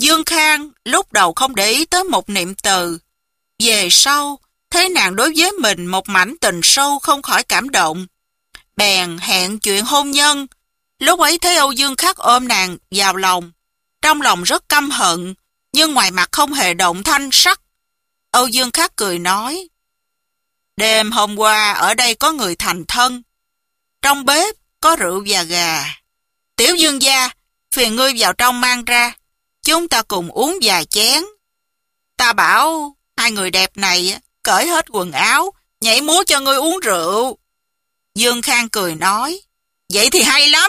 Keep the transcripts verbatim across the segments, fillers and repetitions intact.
Dương Khang lúc đầu không để ý tới một niệm từ. Về sau, thấy nàng đối với mình một mảnh tình sâu không khỏi cảm động. Bèn hẹn chuyện hôn nhân. Lúc ấy thấy Âu Dương Khắc ôm nàng vào lòng. Trong lòng rất căm hận, nhưng ngoài mặt không hề động thanh sắc. Âu Dương Khắc cười nói, đêm hôm qua ở đây có người thành thân. Trong bếp có rượu và gà. Tiểu Dương gia, phiền ngươi vào trong mang ra. Chúng ta cùng uống vài chén. Ta bảo hai người đẹp này cởi hết quần áo, nhảy múa cho ngươi uống rượu. Dương Khang cười nói, vậy thì hay lắm.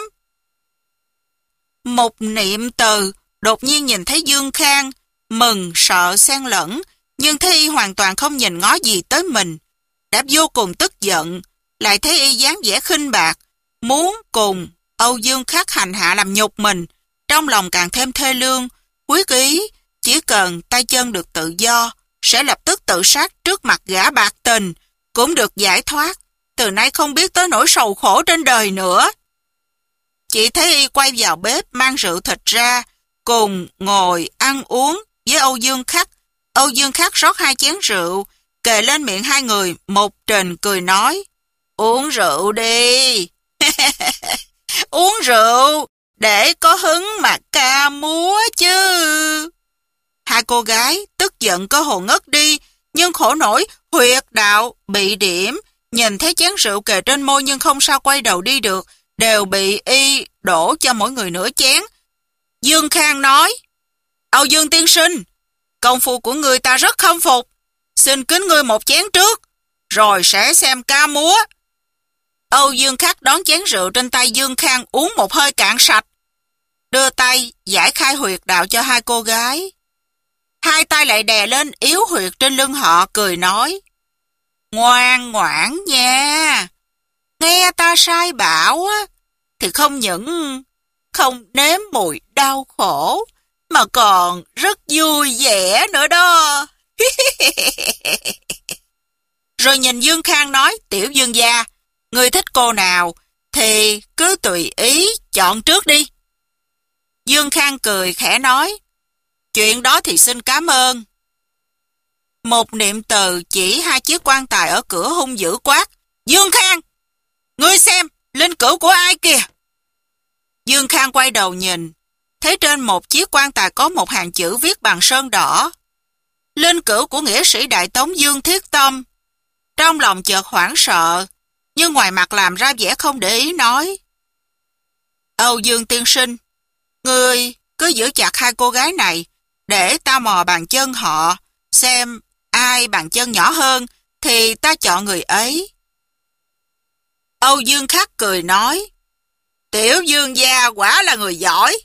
Một niệm từ đột nhiên nhìn thấy Dương Khang, mừng sợ xen lẫn, nhưng thấy y hoàn toàn không nhìn ngó gì tới mình. Đã vô cùng tức giận, lại thấy y dáng vẻ khinh bạc, muốn cùng Âu Dương Khắc hành hạ làm nhục mình. Trong lòng càng thêm thê lương, quyết ý, chỉ cần tay chân được tự do, sẽ lập tức tự sát trước mặt gã bạc tình, cũng được giải thoát, từ nay không biết tới nỗi sầu khổ trên đời nữa. Chỉ thấy y quay vào bếp mang rượu thịt ra, cùng ngồi ăn uống với Âu Dương Khắc. Âu Dương Khắc rót hai chén rượu, kề lên miệng hai người, một trình cười nói, uống rượu đi. Uống rượu, để có hứng mà ca múa chứ. Hai cô gái tức giận có hồn ngất đi, nhưng khổ nổi huyệt đạo bị điểm, nhìn thấy chén rượu kề trên môi nhưng không sao quay đầu đi được, đều bị y đổ cho mỗi người nửa chén. Dương Khang nói, Âu Dương tiên sinh, công phu của người ta rất khâm phục, xin kính ngươi một chén trước, rồi sẽ xem ca múa. Âu Dương Khắc đón chén rượu trên tay Dương Khang uống một hơi cạn sạch, đưa tay giải khai huyệt đạo cho hai cô gái. Hai tay lại đè lên yếu huyệt trên lưng họ, cười nói, ngoan ngoãn nha, nghe ta sai bảo á, thì không những không nếm mùi đau khổ, mà còn rất vui vẻ nữa đó. Rồi nhìn Dương Khang nói, tiểu Dương gia, ngươi thích cô nào thì cứ tùy ý chọn trước đi. Dương Khang cười khẽ nói, chuyện đó thì xin cảm ơn. Một niệm từ chỉ hai chiếc quan tài ở cửa hung dữ quát, Dương Khang, ngươi xem, linh cữu của ai kìa. Dương Khang quay đầu nhìn, thấy trên một chiếc quan tài có một hàng chữ viết bằng sơn đỏ, linh cữu của nghĩa sĩ Đại Tống Dương Thiết Tâm. Trong lòng chợt hoảng sợ, nhưng ngoài mặt làm ra vẻ không để ý nói, Âu Dương tiên sinh, ngươi cứ giữ chặt hai cô gái này, để ta mò bàn chân họ, xem ai bàn chân nhỏ hơn thì ta chọn người ấy. Âu Dương Khắc cười nói, tiểu Dương gia quả là người giỏi.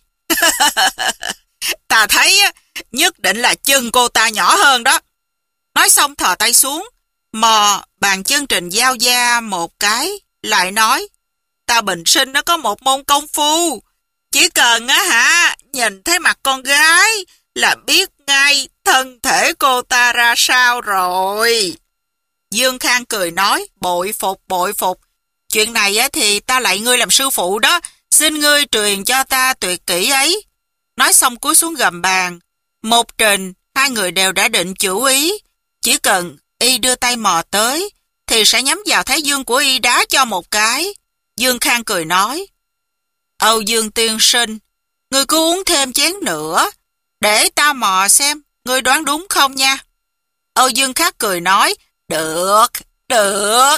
Ta thấy nhất định là chân cô ta nhỏ hơn đó. Nói xong thò tay xuống, mò bàn chân Trình Giao Gia một cái, lại nói, ta bình sinh nó có một môn công phu, chỉ cần á hả, nhìn thấy mặt con gái là biết ngay thân thể cô ta ra sao rồi. Dương Khang cười nói, bội phục bội phục, chuyện này á thì ta lạy ngươi làm sư phụ đó, xin ngươi truyền cho ta tuyệt kỹ ấy. Nói xong cúi xuống gầm bàn. Một Trình, hai người đều đã định chủ ý, chỉ cần y đưa tay mò tới thì sẽ nhắm vào thái dương của y đá cho một cái. Dương Khang cười nói, Âu Dương tiên sinh, ngươi cứ uống thêm chén nữa, để ta mò xem ngươi đoán đúng không nha. Âu Dương Khắc cười nói, được, được.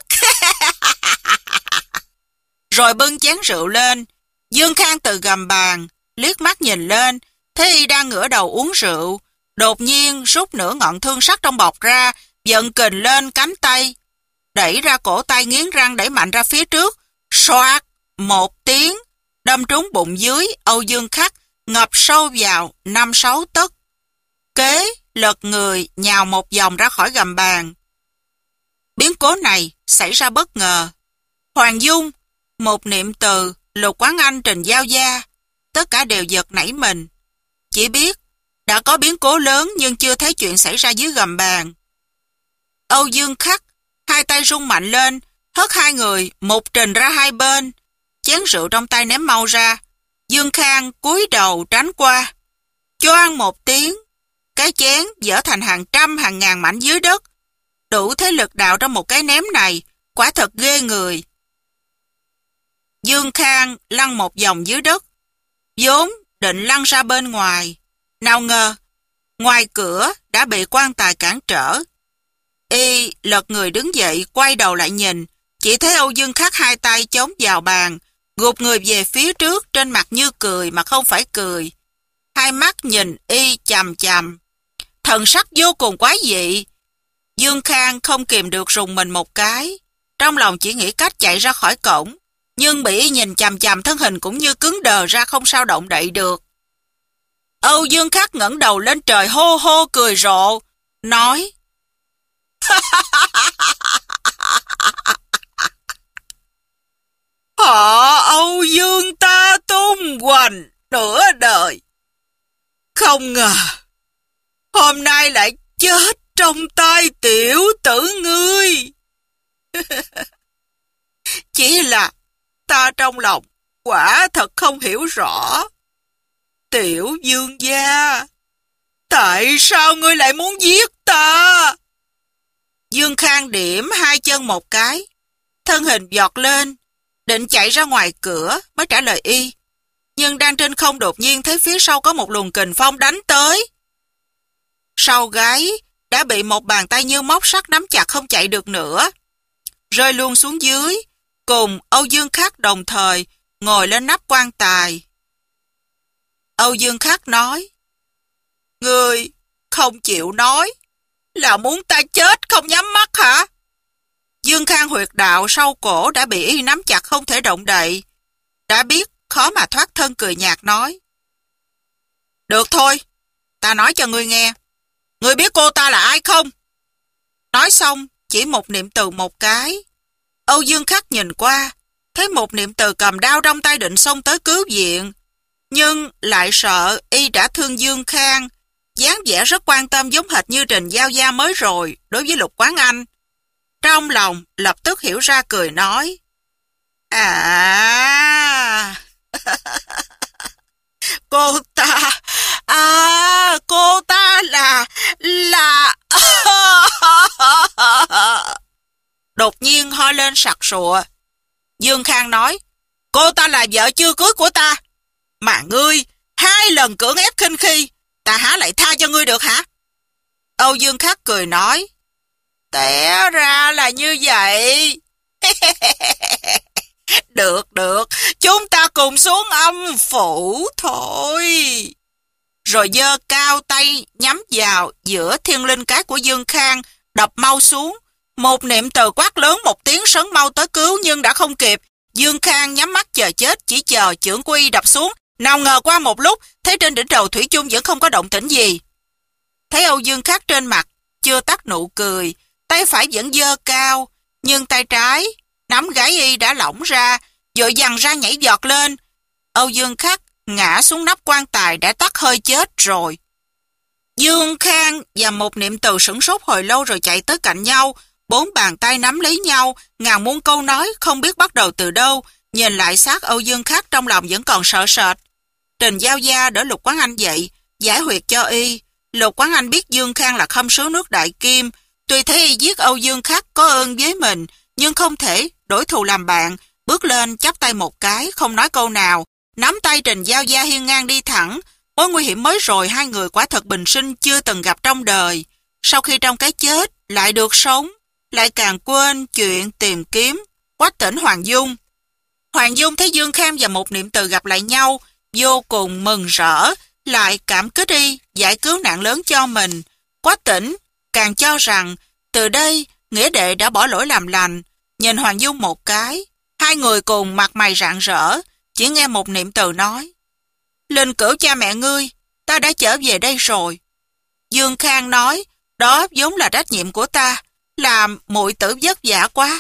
Rồi bưng chén rượu lên. Dương Khang từ gầm bàn liếc mắt nhìn lên, thấy y đang ngửa đầu uống rượu, đột nhiên rút nửa ngọn thương sắt trong bọc ra, giận kình lên cánh tay, đẩy ra cổ tay, nghiến răng đẩy mạnh ra phía trước, xoát một tiếng, đâm trúng bụng dưới Âu Dương Khắc, ngập sâu vào năm sáu tấc. Kế lật người nhào một vòng ra khỏi gầm bàn. Biến cố này xảy ra bất ngờ. Hoàng Dung, một niệm từ, Lục Quán Anh, Trình Giao Gia, tất cả đều giật nảy mình. Chỉ biết đã có biến cố lớn nhưng chưa thấy chuyện xảy ra dưới gầm bàn. Âu Dương Khắc hai tay rung mạnh lên, hất hai người một Trình ra hai bên, chén rượu trong tay ném mau ra. Dương Khang cúi đầu tránh qua. choang một tiếng, cái chén vỡ thành hàng trăm hàng ngàn mảnh dưới đất. Đủ thế lực đạo trong một cái ném này, quả thật ghê người. Dương Khang lăn một vòng dưới đất, vốn định lăn ra bên ngoài. Nào ngờ, ngoài cửa đã bị quan tài cản trở. Y lật người đứng dậy, quay đầu lại nhìn, chỉ thấy Âu Dương Khắc hai tay chống vào bàn, gục người về phía trước, trên mặt như cười mà không phải cười. Hai mắt nhìn Y chằm chằm, thần sắc vô cùng quái dị. Dương Khang không kìm được rùng mình một cái, trong lòng chỉ nghĩ cách chạy ra khỏi cổng, nhưng bị Y nhìn chằm chằm, thân hình cũng như cứng đờ ra, không sao động đậy được. Âu Dương Khắc ngẩng đầu lên trời hô hô cười rộ, nói: Họ Âu Dương ta tung hoành nửa đời, không ngờ hôm nay lại chết trong tay tiểu tử ngươi. Chỉ là ta trong lòng quả thật không hiểu rõ. Tiểu Dương gia, tại sao ngươi lại muốn giết ta? Dương Khang điểm hai chân một cái, thân hình giọt lên, định chạy ra ngoài cửa mới trả lời Y. Nhưng đang trên không đột nhiên thấy phía sau có một luồng kình phong đánh tới. Sau gáy đã bị một bàn tay như móc sắt nắm chặt, không chạy được nữa, rơi luôn xuống dưới, cùng Âu Dương Khắc đồng thời ngồi lên nắp quan tài. Âu Dương Khắc nói: Ngươi không chịu nói là muốn ta chết không nhắm mắt hả? Dương Khang huyệt đạo sau cổ đã bị Y nắm chặt không thể động đậy, đã biết khó mà thoát thân, cười nhạt nói: Được thôi, ta nói cho ngươi nghe. Ngươi biết cô ta là ai không? Nói xong chỉ một niệm từ một cái. Âu Dương Khắc nhìn qua, thấy một niệm từ cầm đao trong tay định xông tới cứu viện, nhưng lại sợ Y đã thương Dương Khang, dáng vẻ rất quan tâm, giống hệt như Trình Giao Gia mới rồi đối với Lục Quán Anh. Trong lòng lập tức hiểu ra, cười nói: À, cô ta, à, cô ta là, là... Đột nhiên ho lên sặc sụa. Dương Khang nói: Cô ta là vợ chưa cưới của ta, mà ngươi hai lần cưỡng ép khinh khi, ta há lại tha cho ngươi được hả? Âu Dương Khắc cười nói: Té ra là như vậy. Được, được, chúng ta cùng xuống âm phủ thôi. Rồi giơ cao tay nhắm vào giữa thiên linh cái của Dương Khang, đập mau xuống. Một niệm từ quát lớn một tiếng sấn mau tới cứu, nhưng đã không kịp. Dương Khang nhắm mắt chờ chết, chỉ chờ chưởng quy đập xuống. Nào ngờ qua một lúc, thấy trên đỉnh đầu thủy chung vẫn không có động tĩnh gì. Thấy Âu Dương Khắc trên mặt chưa tắt nụ cười, tay phải vẫn giơ cao, nhưng tay trái nắm gáy Y đã lỏng ra, vội vàng ra nhảy giọt lên. Âu Dương Khắc ngã xuống nắp quan tài đã tắt hơi chết rồi. Dương Khang và một niệm từ sửng sốt hồi lâu rồi chạy tới cạnh nhau, bốn bàn tay nắm lấy nhau, ngàn muôn câu nói không biết bắt đầu từ đâu. Nhìn lại xác Âu Dương Khắc, trong lòng vẫn còn sợ sệt. Trình Giao Gia đỡ Lục Quán Anh dậy, giải huyệt cho Y. Lục Quán Anh biết Dương Khang là khâm sứ nước Đại Kim, tuy thấy Y giết Âu Dương Khắc có ơn với mình, nhưng không thể đổi thù làm bạn, bước lên chắp tay một cái, không nói câu nào, nắm tay Trình Giao Gia hiên ngang đi thẳng. Mối nguy hiểm mới rồi, hai người quả thật bình sinh chưa từng gặp trong đời. Sau khi trong cái chết lại được sống, lại càng quên chuyện tìm kiếm Quách Tỉnh Hoàng Dung. Hoàng Dung thấy Dương Khang và một niệm từ gặp lại nhau, vô cùng mừng rỡ, lại cảm kích Y giải cứu nạn lớn cho mình. Quách Tỉnh càng cho rằng từ đây nghĩa đệ đã bỏ lỗi làm lành. Nhìn Hoàng Dung một cái, hai người cùng mặt mày rạng rỡ. Chỉ nghe một niệm từ nói: Linh cữu cha mẹ ngươi, ta đã trở về đây rồi. Dương Khang nói: Đó vốn là trách nhiệm của ta, làm muội tử vất vả quá.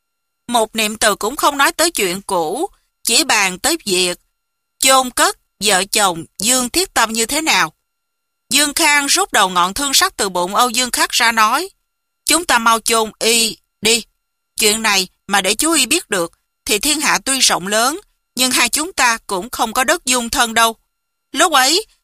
Một niệm từ cũng không nói tới chuyện cũ, chỉ bàn tới việc chôn cất vợ chồng Dương Thiết Tâm như thế nào. Dương Khang rút đầu ngọn thương sắt từ bụng Âu Dương Khắc ra nói: Chúng ta mau chôn Y đi. Chuyện này mà để chú Y biết được thì thiên hạ tuy rộng lớn, nhưng hai chúng ta cũng không có đất dung thân đâu. Lúc ấy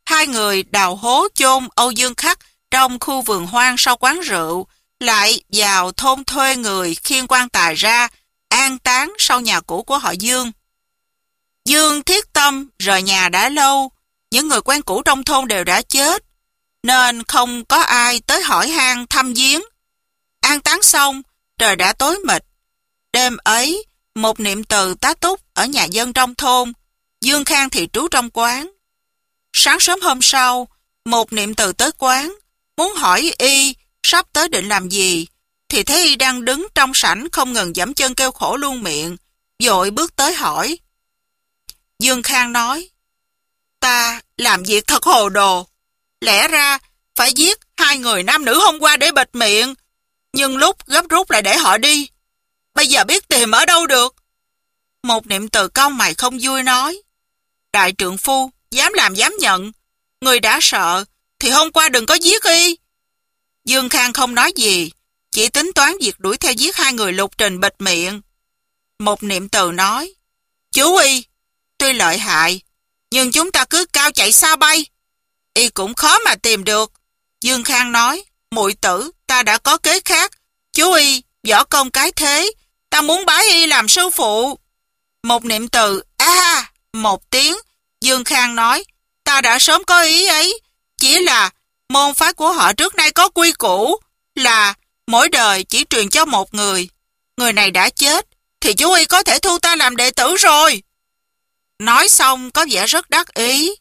hai người đào hố chôn Âu Dương Khắc trong khu vườn hoang sau quán rượu, lại vào thôn thuê người khiêng quan tài ra, an táng sau nhà cũ của họ Dương. Dương Thiết Tâm rời nhà đã lâu, những người quen cũ trong thôn đều đã chết, nên không có ai tới hỏi han thăm viếng. An táng xong, trời đã tối mịt. Đêm ấy, một niệm từ tá túc ở nhà dân trong thôn, Dương Khang thì trú trong quán. Sáng sớm hôm sau, một niệm từ tới quán, muốn hỏi y sắp tới định làm gì, thì thấy y đang đứng trong sảnh không ngừng giẫm chân kêu khổ luôn miệng, vội bước tới hỏi. Dương Khang nói, ta làm việc thật hồ đồ, lẽ ra phải giết hai người nam nữ hôm qua để bịt miệng, nhưng lúc gấp rút lại để họ đi, bây giờ biết tìm ở đâu được. Một niệm từ cau mày không vui nói, đại trượng phu, dám làm dám nhận, người đã sợ, thì hôm qua đừng có giết y. Dương Khang không nói gì, chỉ tính toán việc đuổi theo giết hai người lục trình bịt miệng. Một niệm từ nói, chú y, tuy lợi hại, nhưng chúng ta cứ cao chạy xa bay, y cũng khó mà tìm được. Dương Khang nói, muội tử, ta đã có kế khác, chú y, võ công cái thế, ta muốn bái y làm sư phụ. Một niệm từ, a à, một tiếng. Dương Khang nói, ta đã sớm có ý ấy, chỉ là môn phái của họ trước nay có quy củ, là mỗi đời chỉ truyền cho một người. Người này đã chết, thì chú y có thể thu ta làm đệ tử rồi. Nói xong có vẻ rất đắc ý.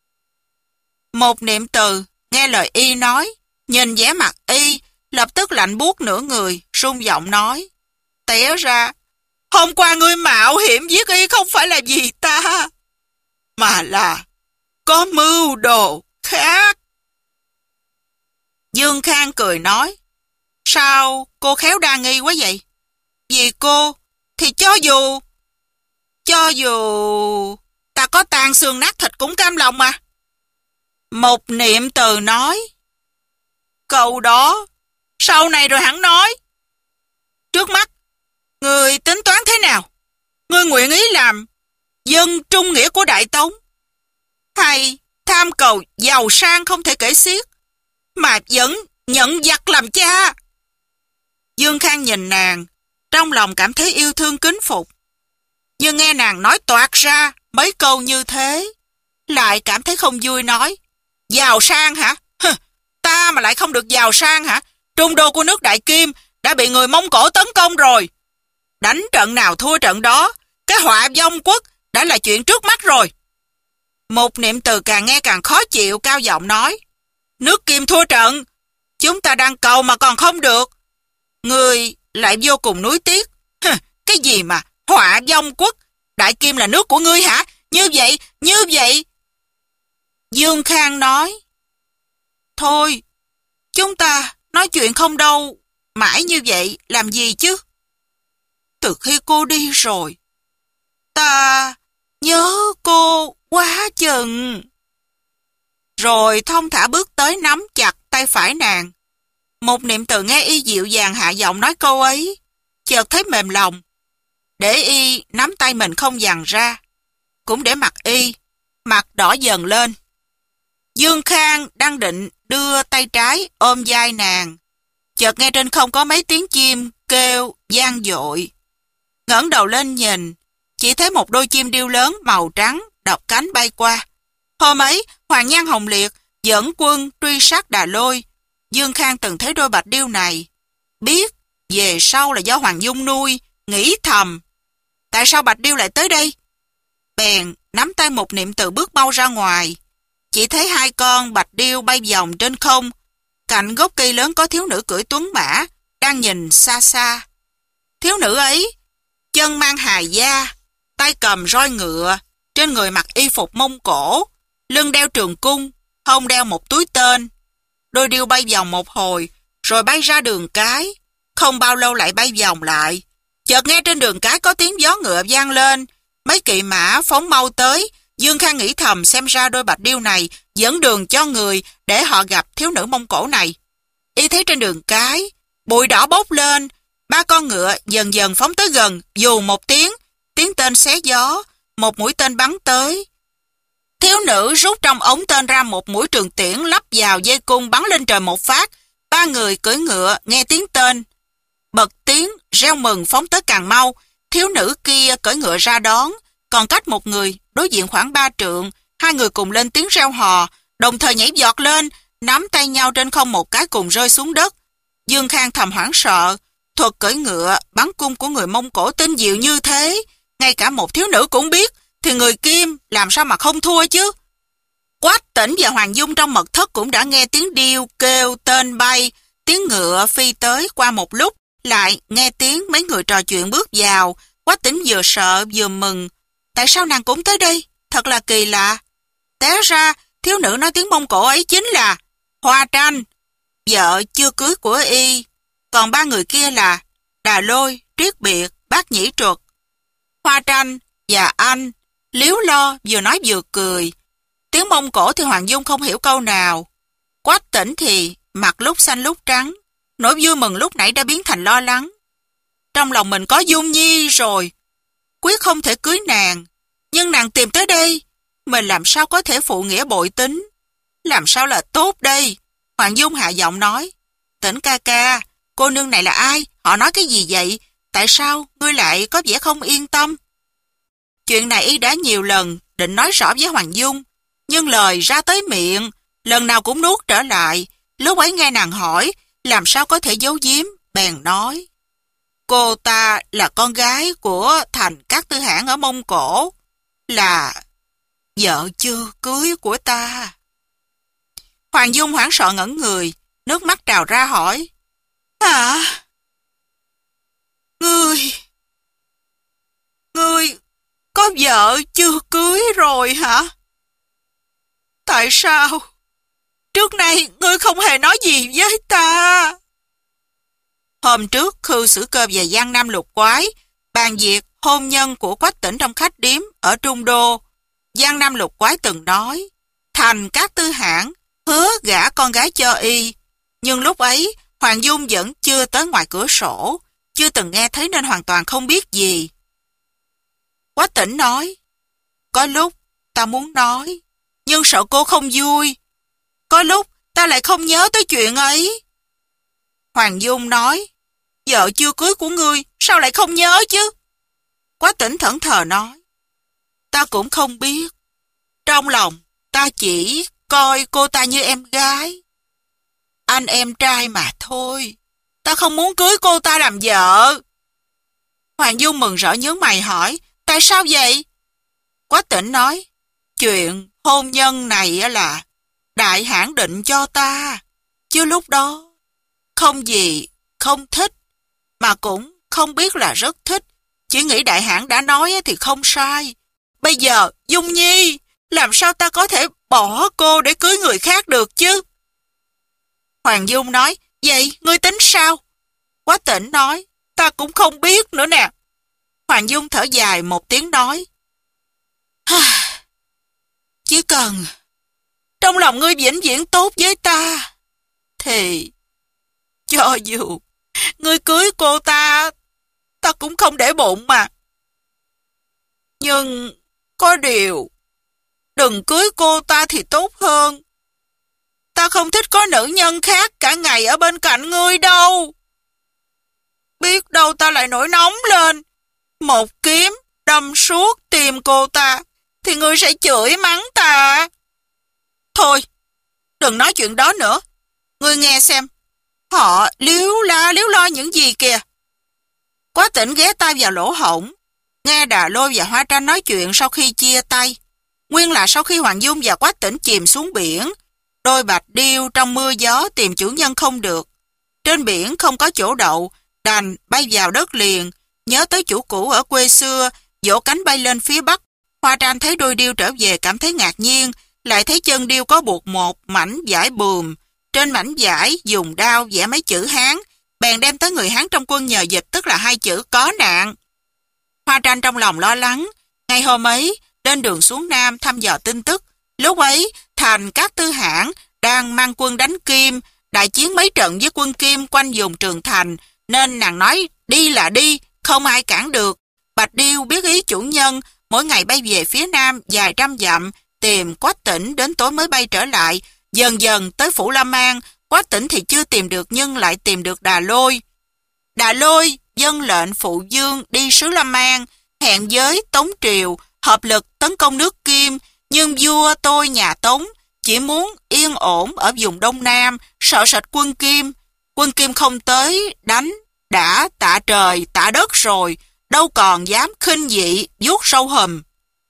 Một niệm từ, nghe lời y nói, nhìn vẻ mặt y, lập tức lạnh buốt nửa người, run giọng nói, té ra, hôm qua ngươi mạo hiểm giết y không phải là vì ta, mà là có mưu đồ khác. Dương Khang cười nói, sao cô khéo đa nghi quá vậy? Vì cô, thì cho dù, cho dù ta có tan xương nát thịt cũng cam lòng mà. Một niệm từ nói, câu đó, sau này rồi hẳn nói. Trước mắt, người tính toán thế nào? Ngươi nguyện ý làm dân trung nghĩa của Đại Tống, hay tham cầu giàu sang không thể kể xiết, mà vẫn nhận giặc làm cha? Dương Khang nhìn nàng, trong lòng cảm thấy yêu thương kính phục. Nhưng nghe nàng nói toạc ra mấy câu như thế, lại cảm thấy không vui nói, giàu sang hả? Hừ, ta mà lại không được giàu sang hả? Trung đô của nước Đại Kim đã bị người Mông Cổ tấn công rồi. Đánh trận nào thua trận đó, cái họa vong quốc đã là chuyện trước mắt rồi. Một niệm từ càng nghe càng khó chịu, cao giọng nói, nước Kim thua trận, chúng ta đang cầu mà còn không được. Người lại vô cùng nuối tiếc. Hừ, cái gì mà họa vong quốc, Đại Kim là nước của ngươi hả? Như vậy, như vậy. Dương Khang nói, thôi, chúng ta nói chuyện không đâu, mãi như vậy làm gì chứ? Từ khi cô đi rồi, ta nhớ cô quá chừng. Rồi thong thả bước tới nắm chặt tay phải nàng. Một niệm từ nghe y dịu dàng hạ giọng nói câu ấy, chợt thấy mềm lòng. Để y nắm tay mình không dằn ra, cũng để mặt y, mặt đỏ dần lên. Dương Khang đang định đưa tay trái ôm vai nàng, chợt nghe trên không có mấy tiếng chim kêu vang dội. Ngẩng đầu lên nhìn, chỉ thấy một đôi chim điêu lớn màu trắng đập cánh bay qua. Hôm ấy, Hoàng Nhan Hồng Liệt dẫn quân truy sát Đà Lôi. Dương Khang từng thấy đôi bạch điêu này, biết về sau là do Hoàng Dung nuôi, nghĩ thầm, tại sao bạch điêu lại tới đây? Bèn nắm tay một niệm từ bước mau ra ngoài. Chỉ thấy hai con bạch điêu bay vòng trên không, cạnh gốc cây lớn có thiếu nữ cưỡi tuấn mã, đang nhìn xa xa. Thiếu nữ ấy, chân mang hài da, tay cầm roi ngựa, trên người mặc y phục Mông Cổ, lưng đeo trường cung, hông đeo một túi tên. Đôi điêu bay vòng một hồi, rồi bay ra đường cái, không bao lâu lại bay vòng lại. Chợt nghe trên đường cái có tiếng gió ngựa vang lên, mấy kỵ mã phóng mau tới. Dương Khang nghĩ thầm xem ra đôi bạch điêu này dẫn đường cho người để họ gặp thiếu nữ Mông Cổ này. Y thấy trên đường cái, bụi đỏ bốc lên, ba con ngựa dần dần phóng tới gần, dù một tiếng, tiếng tên xé gió, một mũi tên bắn tới. Thiếu nữ rút trong ống tên ra một mũi trường tiễn lắp vào dây cung bắn lên trời một phát. Ba người cưỡi ngựa nghe tiếng tên, bật tiếng reo mừng phóng tới càng mau. Thiếu nữ kia cưỡi ngựa ra đón, còn cách một người đối diện khoảng ba trượng. Hai người cùng lên tiếng reo hò, đồng thời nhảy giọt lên, nắm tay nhau trên không một cái cùng rơi xuống đất. Dương Khang thầm hoảng sợ, thuật cưỡi ngựa bắn cung của người Mông Cổ tinh diệu như thế, ngay cả một thiếu nữ cũng biết, thì người Kim làm sao mà không thua chứ. Quách Tĩnh và Hoàng Dung trong mật thất cũng đã nghe tiếng điêu kêu tên bay, tiếng ngựa phi tới. Qua một lúc lại nghe tiếng mấy người trò chuyện bước vào. Quách Tĩnh vừa sợ vừa mừng. Tại sao nàng cũng tới đây? Thật là kỳ lạ. Té ra thiếu nữ nói tiếng Mông Cổ ấy chính là Hoa Tranh, vợ chưa cưới của y. Còn ba người kia là Đà Lôi, Triết Biệt, Bác Nhĩ Truật. Hoa Tranh và anh líu lo vừa nói vừa cười. Tiếng Mông Cổ thì Hoàng Dung không hiểu câu nào. Quách Tĩnh thì mặt lúc xanh lúc trắng, nỗi vui mừng lúc nãy đã biến thành lo lắng. Trong lòng mình có Dung Nhi rồi, quyết không thể cưới nàng, nhưng nàng tìm tới đây, mình làm sao có thể phụ nghĩa bội tính? Làm sao là tốt đây? Hoàng Dung hạ giọng nói, Tĩnh ca ca, cô nương này là ai? Họ nói cái gì vậy? Tại sao ngươi lại có vẻ không yên tâm? Chuyện này y đã nhiều lần định nói rõ với Hoàng Dung, nhưng lời ra tới miệng, lần nào cũng nuốt trở lại. Lúc ấy nghe nàng hỏi, làm sao có thể giấu giếm, bèn nói. Cô ta là con gái của Thành Các Tư Hãn ở Mông Cổ, là vợ chưa cưới của ta. Hoàng Dung hoảng sợ ngẩn người, nước mắt trào ra hỏi. Hả? Ngươi... Ngươi có vợ chưa cưới rồi hả? Tại sao? Trước nay ngươi không hề nói gì với ta. Hôm trước Khư Sử Cơ và Giang Nam Lục Quái bàn việc hôn nhân của Quách Tĩnh trong khách điếm ở Trung Đô. Giang Nam Lục Quái từng nói Thành Các Tư Hãn hứa gả con gái cho y, nhưng lúc ấy Hoàng Dung vẫn chưa tới ngoài cửa sổ, chưa từng nghe thấy nên hoàn toàn không biết gì. Quách Tĩnh nói, có lúc ta muốn nói, nhưng sợ cô không vui. Có lúc ta lại không nhớ tới chuyện ấy. Hoàng Dung nói, vợ chưa cưới của ngươi, sao lại không nhớ chứ? Quách Tĩnh thẫn thờ nói, ta cũng không biết. Trong lòng, ta chỉ coi cô ta như em gái. Anh em trai mà thôi. Ta không muốn cưới cô ta làm vợ. Hoàng Dung mừng rỡ nhướng mày hỏi, tại sao vậy? Quách Tĩnh nói, chuyện hôn nhân này là đại hãn định cho ta. Chứ lúc đó, không gì không thích, mà cũng không biết là rất thích. Chỉ nghĩ đại hãn đã nói thì không sai. Bây giờ, Dung Nhi, làm sao ta có thể bỏ cô để cưới người khác được chứ? Hoàng Dung nói, vậy ngươi tính sao? Quách Tĩnh nói, ta cũng không biết nữa nè. Hoàng Dung thở dài một tiếng nói, chỉ cần trong lòng ngươi vĩnh viễn tốt với ta, thì cho dù ngươi cưới cô ta, ta cũng không để bụng mà. Nhưng có điều, đừng cưới cô ta thì tốt hơn. Ta không thích có nữ nhân khác cả ngày ở bên cạnh ngươi đâu. Biết đâu ta lại nổi nóng lên, một kiếm đâm suốt tìm cô ta, thì ngươi sẽ chửi mắng ta. Thôi, đừng nói chuyện đó nữa. Ngươi nghe xem, họ liếu la liếu lo những gì kìa. Quách Tĩnh ghé tay vào lỗ hổng, nghe Đà Lôi và Hoa Tranh nói chuyện sau khi chia tay. Nguyên là sau khi Hoàng Dung và Quách Tĩnh chìm xuống biển, đôi bạch điêu trong mưa gió tìm chủ nhân không được. Trên biển không có chỗ đậu, đành bay vào đất liền, nhớ tới chủ cũ ở quê xưa, vỗ cánh bay lên phía bắc. Hoa Tranh thấy đôi điêu trở về cảm thấy ngạc nhiên, lại thấy chân điêu có buộc một mảnh vải buồm. Trên mảnh vải dùng đao vẽ mấy chữ Hán, bèn đem tới người Hán trong quân nhờ dịch, tức là hai chữ có nạn. Hoa Tranh trong lòng lo lắng, ngày hôm ấy lên đường xuống Nam thăm dò tin tức. Lúc ấy Thành Các Tư Hãn đang mang quân đánh Kim, đại chiến mấy trận với quân Kim quanh vùng Trường Thành, nên nàng nói đi là đi, không ai cản được. Bạch điêu biết ý chủ nhân, mỗi ngày bay về phía Nam vài trăm dặm, tìm Quách Tĩnh đến tối mới bay trở lại. Dần dần tới phủ La Mang, Quách Tĩnh thì chưa tìm được nhưng lại tìm được Đà Lôi. Đà Lôi dâng lệnh phụ Dương đi sứ La Mang, hẹn với Tống Triều hợp lực tấn công nước Kim, nhưng vua tôi nhà Tống chỉ muốn yên ổn ở vùng Đông Nam, sợ sệt quân Kim. Quân Kim không tới đánh, đã tạ trời tạ đất rồi, đâu còn dám khinh dị vuốt sâu hùm.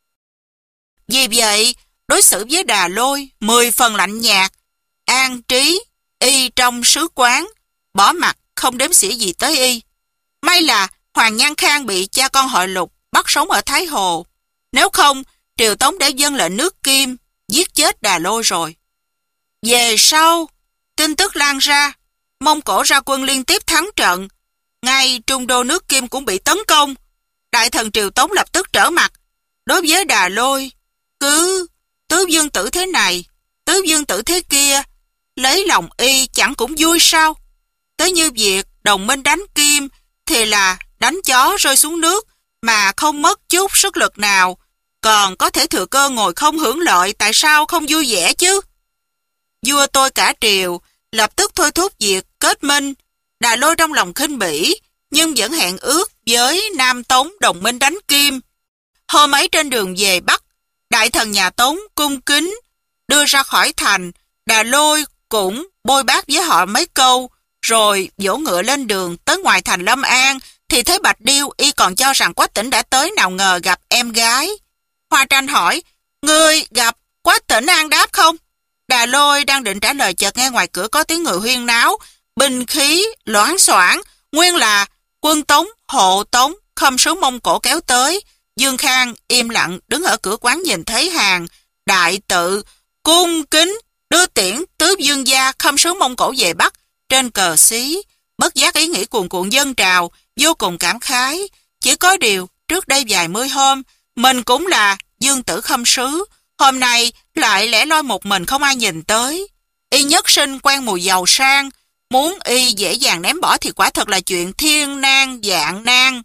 Vì vậy, đối xử với Đà Lôi mười phần lạnh nhạt. An Trí y trong sứ quán, bỏ mặt không đếm xỉa gì tới y. May là Hoàng Nhan Khang bị cha con Hội Lục bắt sống ở Thái Hồ. Nếu không, Triều Tống đã dâng lệnh nước Kim giết chết Đà Lôi rồi. Về sau, tin tức lan ra, Mông Cổ ra quân liên tiếp thắng trận. Ngay trung đô nước Kim cũng bị tấn công. Đại thần Triều Tống lập tức trở mặt. Đối với Đà Lôi, cứ tứ vương tử thế này, tứ vương tử thế kia, lấy lòng y chẳng cũng vui sao? Tới như việc đồng minh đánh Kim thì là đánh chó rơi xuống nước mà không mất chút sức lực nào, còn có thể thừa cơ ngồi không hưởng lợi, tại sao không vui vẻ chứ? Vua tôi cả triều lập tức thôi thúc việc kết minh. Đà Lôi trong lòng khinh bỉ nhưng vẫn hẹn ước với Nam Tống đồng minh đánh Kim. Hôm ấy trên đường về Bắc, đại thần nhà Tống cung kính đưa ra khỏi thành. Đà Lôi cũng bôi bác với họ mấy câu, rồi vỗ ngựa lên đường tới ngoài thành Lâm An. Thì thấy Bạch Điêu y còn cho rằng Quách Tĩnh đã tới, nào ngờ gặp em gái. Hoa Tranh hỏi, ngươi gặp Quách Tĩnh An đáp không? Đà Lôi đang định trả lời, chợt nghe ngoài cửa có tiếng người huyên náo, binh khí loáng xoảng, nguyên là quân Tống, hộ Tống, khâm sứ Mông Cổ kéo tới. Dương Khang im lặng đứng ở cửa quán, nhìn thấy hàng đại tự cung kính đưa tiễn tứ vương gia khâm sứ Mông Cổ về Bắc trên cờ xí. Bất giác ý nghĩ cuồn cuộn dâng trào, vô cùng cảm khái. Chỉ có điều trước đây vài mươi hôm mình cũng là dương tử khâm sứ, hôm nay lại lẻ loi một mình không ai nhìn tới. Y nhất sinh quen mùi giàu sang, muốn y dễ dàng ném bỏ thì quả thật là chuyện thiên nan vạn nan.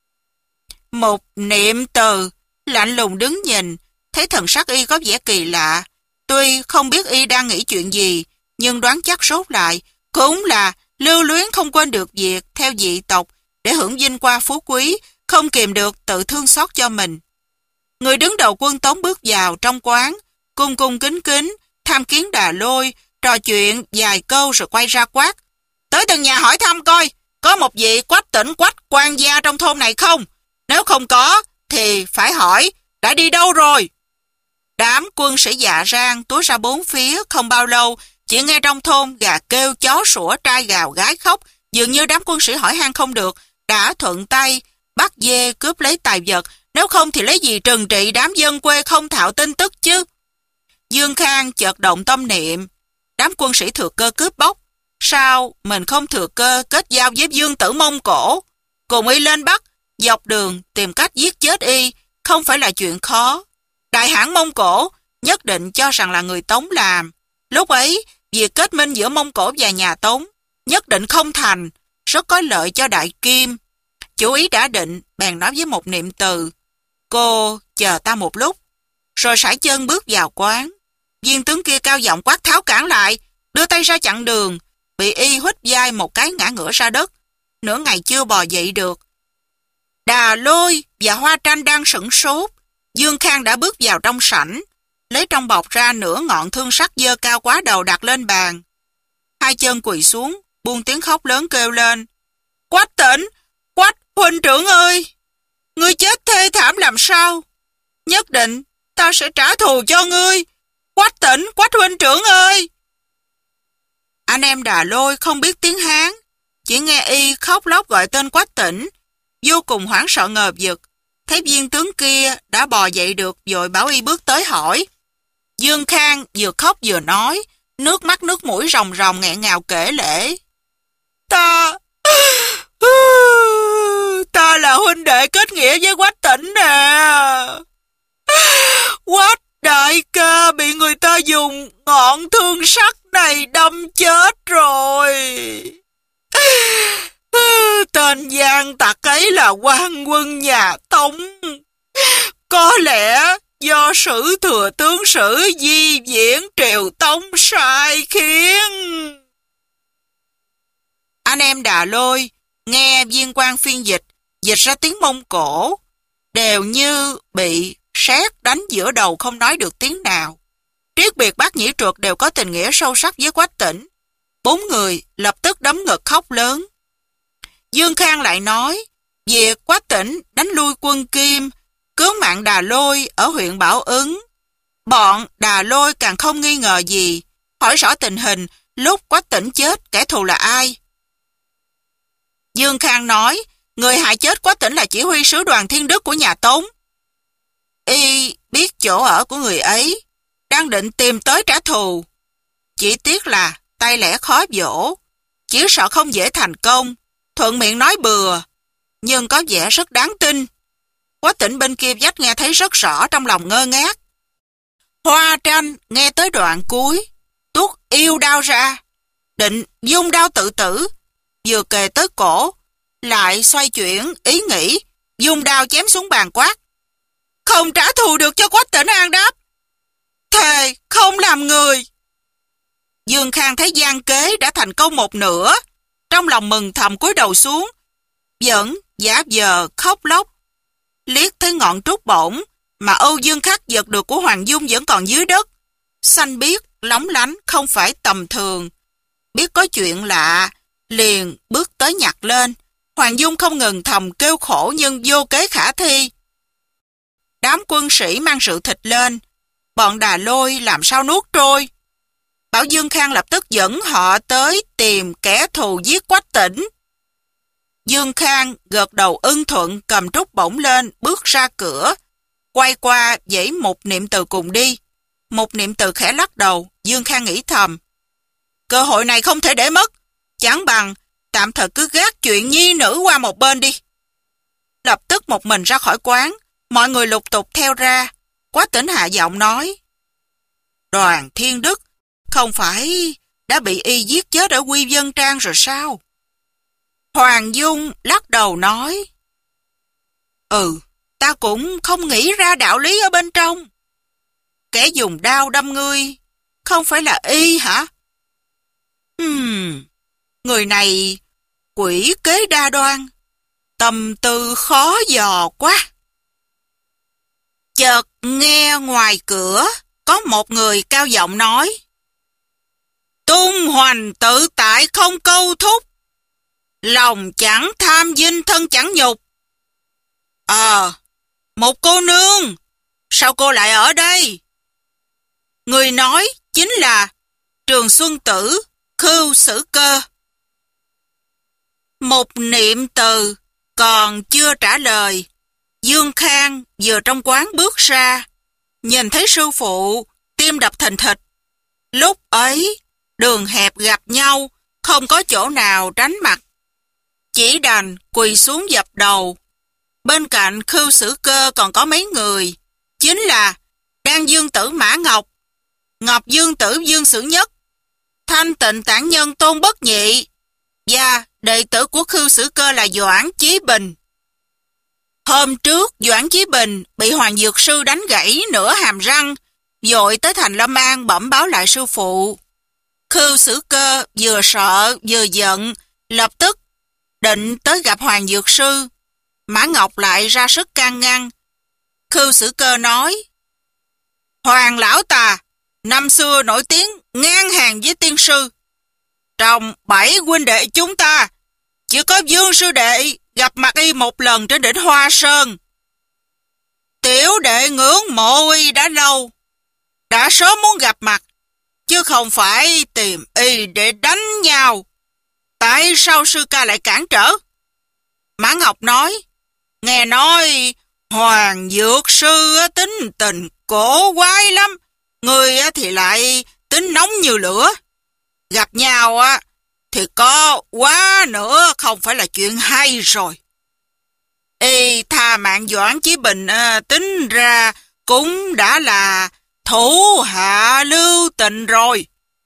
Một niệm từ lạnh lùng đứng nhìn, thấy thần sắc y có vẻ kỳ lạ. Tuy không biết y đang nghĩ chuyện gì, nhưng đoán chắc rốt lại cũng là lưu luyến không quên được việc theo dị tộc để hưởng vinh qua phú quý, không kìm được tự thương xót cho mình. Người đứng đầu quân Tống bước vào trong quán, cung cung kính kính tham kiến Đà Lôi, trò chuyện vài câu rồi quay ra quát, tới từng nhà hỏi thăm coi có một vị Quách Tĩnh Quách quan gia trong thôn này không? Nếu không có thì phải hỏi đã đi đâu rồi. Đám quân sĩ dạ rang túa ra bốn phía. Không bao lâu, chỉ nghe trong thôn gà kêu, chó sủa, trai gào, gái khóc. Dường như đám quân sĩ hỏi han không được, đã thuận tay bắt dê cướp lấy tài vật, nếu không thì lấy gì trừng trị đám dân quê không thạo tin tức chứ. Dương Khang chợt động tâm niệm, đám quân sĩ thừa cơ cướp bóc, sao mình không thừa cơ kết giao với vương tử Mông Cổ, cùng y lên Bắc, dọc đường tìm cách giết chết y, không phải là chuyện khó. Đại hãn Mông Cổ nhất định cho rằng là người Tống làm. Lúc ấy, việc kết minh giữa Mông Cổ và nhà Tống nhất định không thành, rất có lợi cho Đại Kim. Chủ ý đã định, bèn nói với một niệm từ, cô chờ ta một lúc, rồi sải chân bước vào quán. Viên tướng kia cao giọng quát tháo cản lại, đưa tay ra chặn đường, bị y huých vai một cái ngã ngửa ra đất, nửa ngày chưa bò dậy được. Đà Lôi và Hoa Tranh đang sửng sốt. Dương Khang đã bước vào trong sảnh, lấy trong bọc ra nửa ngọn thương sắt dơ cao quá đầu đặt lên bàn. Hai chân quỳ xuống, buông tiếng khóc lớn kêu lên, Quách Tĩnh, Quách huynh trưởng ơi, ngươi chết thê thảm làm sao? Nhất định ta sẽ trả thù cho ngươi. Quách Tĩnh, Quách huynh trưởng ơi. Anh em Đà Lôi không biết tiếng Hán, chỉ nghe y khóc lóc gọi tên Quách Tĩnh, vô cùng hoảng sợ ngờ vực. Thấy viên tướng kia đã bò dậy được, vội bảo y bước tới hỏi. Dương Khang vừa khóc vừa nói, nước mắt nước mũi ròng ròng nghẹn ngào kể lể. Ta... ta là huynh đệ kết nghĩa với Quách Tĩnh nè. Quách đại ca bị người ta dùng ngọn thương sắt này đâm chết rồi. Tên gian tặc ấy là quan quân nhà Tống. Có lẽ do sử thừa tướng sử di viễn Triều Tông sai khiến. Anh em Đà Lôi nghe viên quan phiên dịch dịch ra tiếng Mông Cổ, đều như bị sét đánh giữa đầu, không nói được tiếng nào. Triết Biệt, Bác Nhĩ Truật đều có tình nghĩa sâu sắc với Quách Tĩnh. Bốn người lập tức đấm ngực khóc lớn. Dương Khang lại nói, việc Quách Tĩnh đánh lui quân Kim, cứu mạng Đà Lôi ở huyện Bảo Ứng. Bọn Đà Lôi càng không nghi ngờ gì, hỏi rõ tình hình lúc Quách Tĩnh chết kẻ thù là ai. Dương Khang nói, người hại chết Quách Tĩnh là chỉ huy sứ Đoàn Thiên Đức của nhà Tống. Y biết chỗ ở của người ấy, đang định tìm tới trả thù. Chỉ tiếc là tay lẽ khó dỗ, chỉ sợ không dễ thành công, thuận miệng nói bừa, nhưng có vẻ rất đáng tin. Quách Tĩnh bên kia vách nghe thấy rất rõ, trong lòng ngơ ngác. Hoa Tranh nghe tới đoạn cuối, tuốt yêu đao ra, định dung đao tự tử, vừa kề tới cổ, lại xoay chuyển ý nghĩ, dung đao chém xuống bàn quát. Không trả thù được cho Quách Tĩnh an đáp, thề không làm người. Dương Khang thấy gian kế đã thành công một nửa, trong lòng mừng thầm cúi đầu xuống, vẫn giả vờ khóc lóc. Liếc thấy ngọn trúc bổng mà Âu Dương Khắc giật được của Hoàng Dung vẫn còn dưới đất, xanh biếc lóng lánh, không phải tầm thường. Biết có chuyện lạ, liền bước tới nhặt lên. Hoàng Dung không ngừng thầm kêu khổ nhưng vô kế khả thi. Đám quân sĩ mang rượu thịt lên, bọn Đà Lôi làm sao nuốt trôi. Bảo Dương Khang lập tức dẫn họ tới tìm kẻ thù giết Quách Tĩnh. Dương Khang gật đầu ưng thuận, cầm trúc bổng lên, bước ra cửa, quay qua dãy một niệm từ cùng đi. Một niệm từ khẽ lắc đầu. Dương Khang nghĩ thầm, cơ hội này không thể để mất, chẳng bằng tạm thời cứ gác chuyện nhi nữ qua một bên đi. Lập tức một mình ra khỏi quán, mọi người lục tục theo ra. Quách Tĩnh hạ giọng nói, Đoàn Thiên Đức không phải đã bị y giết chết ở Quy Vân Trang rồi sao? Hoàng Dung lắc đầu nói, Ừ, ta cũng không nghĩ ra đạo lý ở bên trong. Kẻ dùng đao đâm ngươi không phải là y hả? Hmm, người này quỷ kế đa đoan, tâm tư khó dò quá. Chợt nghe ngoài cửa có một người cao giọng nói, Tung hoành tự tại không câu thúc, lòng chẳng tham vinh thân chẳng nhục. Ờ, một cô nương, sao cô lại ở đây? Người nói chính là Trường Xuân Tử, Khưu Sử Cơ. Một niệm từ còn chưa trả lời, Dương Khang vừa trong quán bước ra, nhìn thấy sư phụ, tim đập thình thịch. Lúc ấy, đường hẹp gặp nhau, không có chỗ nào tránh mặt, chỉ đành quỳ xuống dập đầu. Bên cạnh Khưu Sử Cơ còn có mấy người, chính là Đan Dương Tử Mã Ngọc, Ngọc Dương Tử Dương Sử Nhất, Thanh Tịnh Tản Nhân Tôn Bất Nhị, và đệ tử của Khưu Sử Cơ là Doãn Chí Bình. Hôm trước, Doãn Chí Bình bị Hoàng Dược Sư đánh gãy nửa hàm răng, vội tới thành Lâm An bẩm báo lại sư phụ. Khưu Sử Cơ vừa sợ vừa giận, lập tức định tới gặp Hoàng Dược Sư. Mã Ngọc lại ra sức can ngăn. Khưu Sử Cơ nói, Hoàng lão tà, năm xưa nổi tiếng ngang hàng với tiên sư. Trong bảy huynh đệ chúng ta, chỉ có Dương sư đệ gặp mặt y một lần trên đỉnh Hoa Sơn. Tiểu đệ ngưỡng mộ y đã lâu, đã sớm muốn gặp mặt, chứ không phải tìm y để đánh nhau. Tại sao sư ca lại cản trở? Mã Ngọc nói, nghe nói Hoàng Dược Sư tính tình cổ quái lắm, người thì lại tính nóng như lửa. Gặp nhau thì có quá nữa không phải là chuyện hay rồi. Y tha mạng Doãn Chí Bình tính ra cũng đã là thủ hạ lưu tình rồi.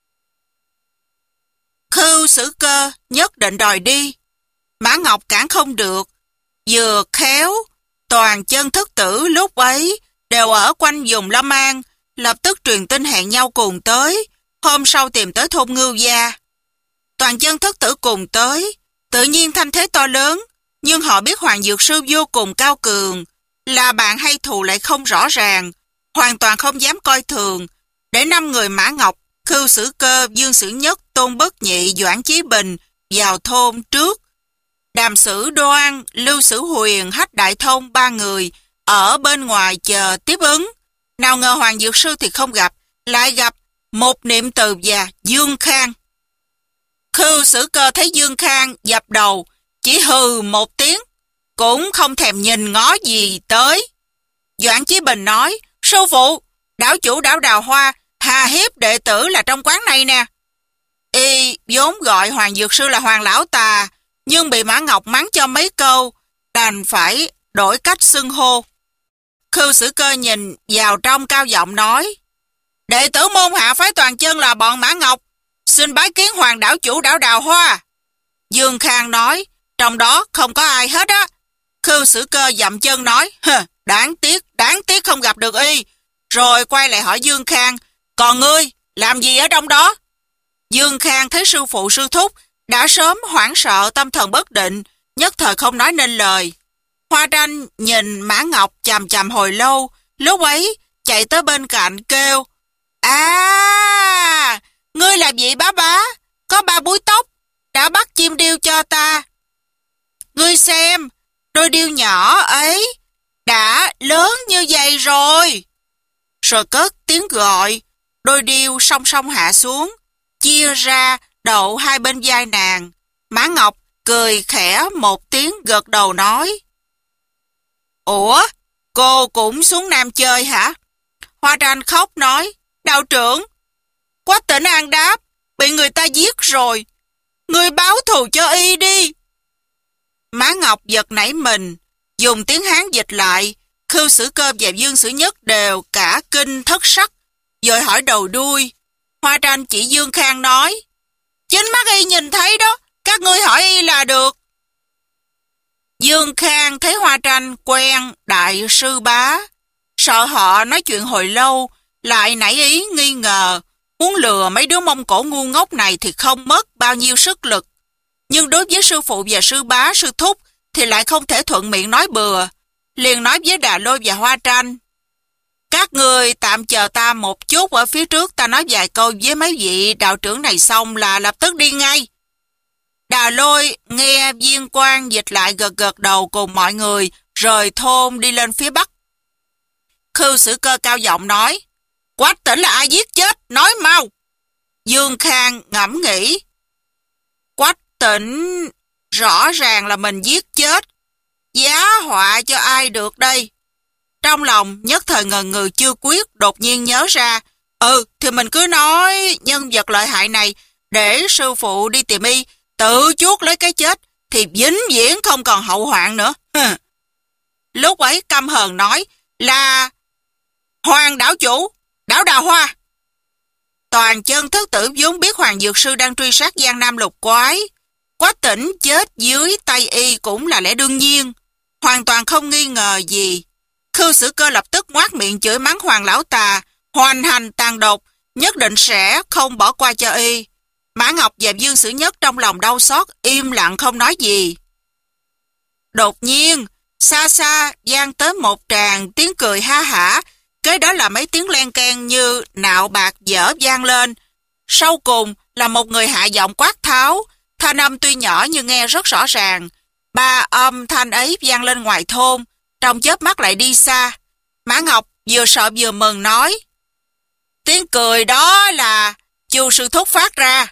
Khưu Sử Cơ nhất định đòi đi. Mã Ngọc cản không được. Vừa khéo, toàn chân thất tử lúc ấy đều ở quanh vùng Lâm An, lập tức truyền tin hẹn nhau cùng tới, hôm sau tìm tới thôn Ngưu Gia. Toàn chân thất tử cùng tới, tự nhiên thanh thế to lớn, nhưng họ biết Hoàng Dược Sư vô cùng cao cường, là bạn hay thù lại không rõ ràng, hoàn toàn không dám coi thường, để năm người Mã Ngọc, Khưu Sử Cơ, Dương Sử Nhất, Tôn Bất Nhị, Doãn Chí Bình vào thôn trước. Đàm Sử Đoan, Lưu Sử Huyền, Hách Đại Thông ba người ở bên ngoài chờ tiếp ứng. Nào ngờ Hoàng Dược Sư thì không gặp, lại gặp một Niệm Từ và Dương Khang. Khưu Sử Cơ thấy Dương Khang dập đầu, chỉ hừ một tiếng, cũng không thèm nhìn ngó gì tới. Doãn Chí Bình nói, sư phụ, đảo chủ đảo Đào Hoa hà hiếp đệ tử là trong quán này nè. Y vốn gọi Hoàng Dược Sư là Hoàng Lão Tà, nhưng bị Mã Ngọc mắng cho mấy câu, đành phải đổi cách xưng hô. Khưu Sử Cơ nhìn vào trong cao giọng nói, đệ tử môn hạ phái Toàn chân là bọn Mã Ngọc, xin bái kiến Hoàng đảo chủ đảo Đào Hoa. Dương Khang nói, trong đó không có ai hết á. Khưu Sử Cơ dậm chân nói, hừ, đáng tiếc, đáng tiếc không gặp được y. Rồi quay lại hỏi Dương Khang, còn ngươi, làm gì ở trong đó? Dương Khang thấy sư phụ sư thúc đã sớm hoảng sợ, tâm thần bất định, nhất thời không nói nên lời. Hoa Tranh nhìn Mã Ngọc chằm chằm hồi lâu, lúc ấy chạy tới bên cạnh kêu, à, ngươi là vị bá bá, có ba búi tóc, đã bắt chim điêu cho ta. Ngươi xem, đôi điêu nhỏ ấy đã lớn như vậy rồi. Rồi cất tiếng gọi, đôi điêu song song hạ xuống, chia ra đậu hai bên vai nàng. Mã Ngọc cười khẽ một tiếng gật đầu nói, ủa, cô cũng xuống Nam chơi hả? Hoa Tranh khóc nói, đạo trưởng, Quách Tỉnh An đáp, bị người ta giết rồi, người báo thù cho y đi. Mã Ngọc giật nảy mình, dùng tiếng Hán dịch lại. Khưu Sử Cơ và Dương Sử Nhất đều cả kinh thất sắc, rồi hỏi đầu đuôi. Hoa Tranh chỉ Dương Khang nói, chính mắt y nhìn thấy đó, các ngươi hỏi y là được. Dương Khang thấy Hoa Tranh quen đại sư bá, sợ họ nói chuyện hồi lâu, lại nảy ý nghi ngờ, muốn lừa mấy đứa Mông Cổ ngu ngốc này thì không mất bao nhiêu sức lực. Nhưng đối với sư phụ và sư bá, sư thúc thì lại không thể thuận miệng nói bừa. Liền nói với Đà Lôi và Hoa Tranh, các người tạm chờ ta một chút ở phía trước, ta nói vài câu với mấy vị đạo trưởng này xong là lập tức đi ngay. Đà Lôi nghe Viên Quang dịch lại gật gật đầu cùng mọi người, rời thôn đi lên phía bắc. Khưu Sử Cơ cao giọng nói, Quách Tỉnh là ai giết chết, nói mau. Dương Khang ngẫm nghĩ, Quách Tỉnh rõ ràng là mình giết chết, giá họa cho ai được đây? Trong lòng nhất thời ngần ngừ chưa quyết, đột nhiên nhớ ra, ừ thì mình cứ nói nhân vật lợi hại này để sư phụ đi tìm y, tự chuốc lấy cái chết thì vĩnh viễn không còn hậu hoạn nữa. Lúc ấy căm hờn nói là Hoàng đảo chủ, đảo Đào Hoa. Toàn chân thất tử vốn biết Hoàng Dược Sư đang truy sát Giang Nam lục quái, Quách Tỉnh chết dưới tay y cũng là lẽ đương nhiên, hoàn toàn không nghi ngờ gì. Khưu Sử Cơ lập tức ngoác miệng chửi mắng Hoàng Lão Tà, hoành hành tàn độc, nhất định sẽ không bỏ qua cho y. Mã Ngọc và Dương Sử Nhất trong lòng đau xót, im lặng không nói gì. Đột nhiên, xa xa vang tới một tràng tiếng cười ha hả, kế đó là mấy tiếng len keng như nạo bạc dở vang lên. Sau cùng là một người hạ giọng quát tháo, thanh âm tuy nhỏ nhưng nghe rất rõ ràng. Ba âm thanh ấy vang lên ngoài thôn, trong chớp mắt lại đi xa. Mã Ngọc vừa sợ vừa mừng nói, tiếng cười đó là Chu sư thúc phát ra.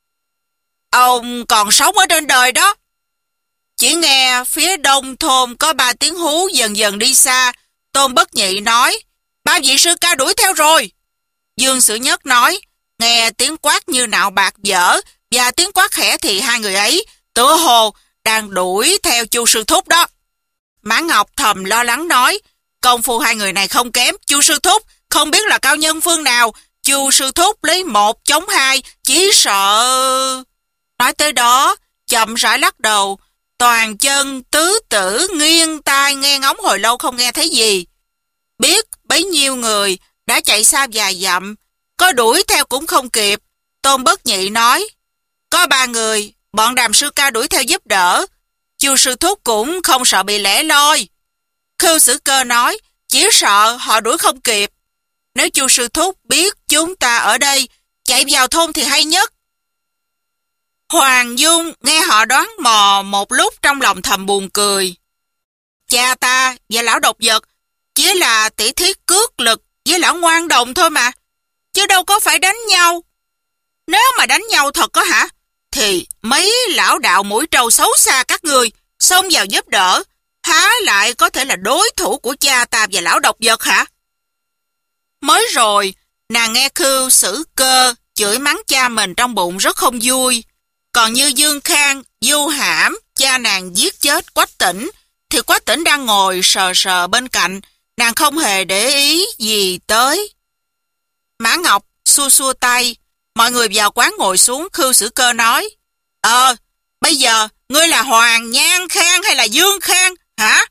Ông còn sống ở trên đời đó. Chỉ nghe phía đông thôn có ba tiếng hú dần dần đi xa. Tôn Bất Nhị nói, ba vị sư ca đuổi theo rồi. Dương Sử Nhất nói, nghe tiếng quát như nạo bạc dở và tiếng quát khẽ thì hai người ấy tựa hồ đang đuổi theo Chu sư thúc đó. Mã Ngọc thầm lo lắng nói, công phu hai người này không kém, Chu sư thúc không biết là cao nhân phương nào, Chu sư thúc lấy một chống hai, chỉ sợ... Nói tới đó, chậm rãi lắc đầu, Toàn chân tứ tử nghiêng tai nghe ngóng hồi lâu không nghe thấy gì. Biết bấy nhiêu người đã chạy xa vài dặm, có đuổi theo cũng không kịp. Tôn Bất Nhị nói, có ba người, bọn Đàm sư ca đuổi theo giúp đỡ. Chu sư thúc cũng không sợ bị lẻ loi. Khưu Sử Cơ nói, chỉ sợ họ đuổi không kịp. Nếu Chu sư thúc biết chúng ta ở đây, chạy vào thôn thì hay nhất. Hoàng Dung nghe họ đoán mò một lúc trong lòng thầm buồn cười. Cha ta và lão độc vật chỉ là tỷ thiết cước lực với lão ngoan đồng thôi mà, chứ đâu có phải đánh nhau. Nếu mà đánh nhau thật có hả, thì mấy lão đạo mũi trâu xấu xa các người xông vào giúp đỡ, há lại có thể là đối thủ của cha ta và lão độc vật hả? Mới rồi, nàng nghe Khưu Sử Cơ chửi mắng cha mình trong bụng rất không vui. Còn như Dương Khang, Du Hãm, cha nàng giết chết Quách Tĩnh, thì Quách Tĩnh đang ngồi sờ sờ bên cạnh, nàng không hề để ý gì tới. Mã Ngọc xua xua tay, mọi người vào quán ngồi xuống. Khưu Sử Cơ nói, Ờ, bây giờ ngươi là Hoàng Nhan Khang hay là Dương Khang, hả?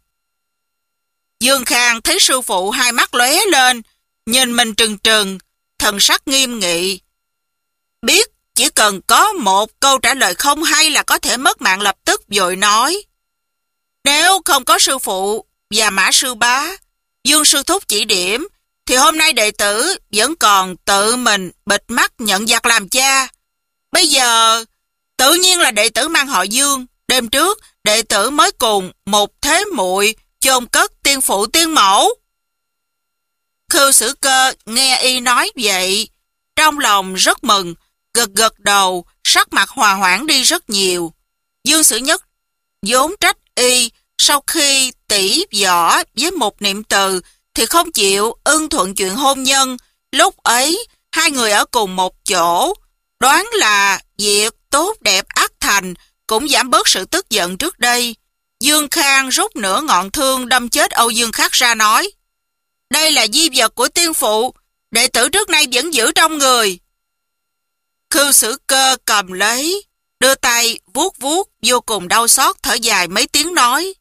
Dương Khang thấy sư phụ hai mắt lóe lên, nhìn mình trừng trừng, thần sắc nghiêm nghị. Biết chỉ cần có một câu trả lời không hay là có thể mất mạng, lập tức vội nói. Nếu không có sư phụ và Mã sư bá, Dương sư thúc chỉ điểm, thì hôm nay đệ tử vẫn còn tự mình bịt mắt nhận giặc làm cha. Bây giờ, tự nhiên là đệ tử mang họ Dương. Đêm trước, đệ tử mới cùng một thế muội chôn cất tiên phụ tiên mẫu. Khưu Sử Cơ nghe y nói vậy, trong lòng rất mừng, gật gật đầu, sắc mặt hòa hoãn đi rất nhiều. Dương Sử Nhất vốn trách y sau khi tỉ võ với một niệm từ thì không chịu ưng thuận chuyện hôn nhân. Lúc ấy, hai người ở cùng một chỗ, đoán là việc tốt đẹp ắt thành, cũng giảm bớt sự tức giận trước đây. Dương Khang rút nửa ngọn thương đâm chết Âu Dương Khắc ra nói, đây là di vật của tiên phụ, đệ tử trước nay vẫn giữ trong người. Khưu Sử Cơ cầm lấy, đưa tay vuốt vuốt, vô cùng đau xót, thở dài mấy tiếng nói,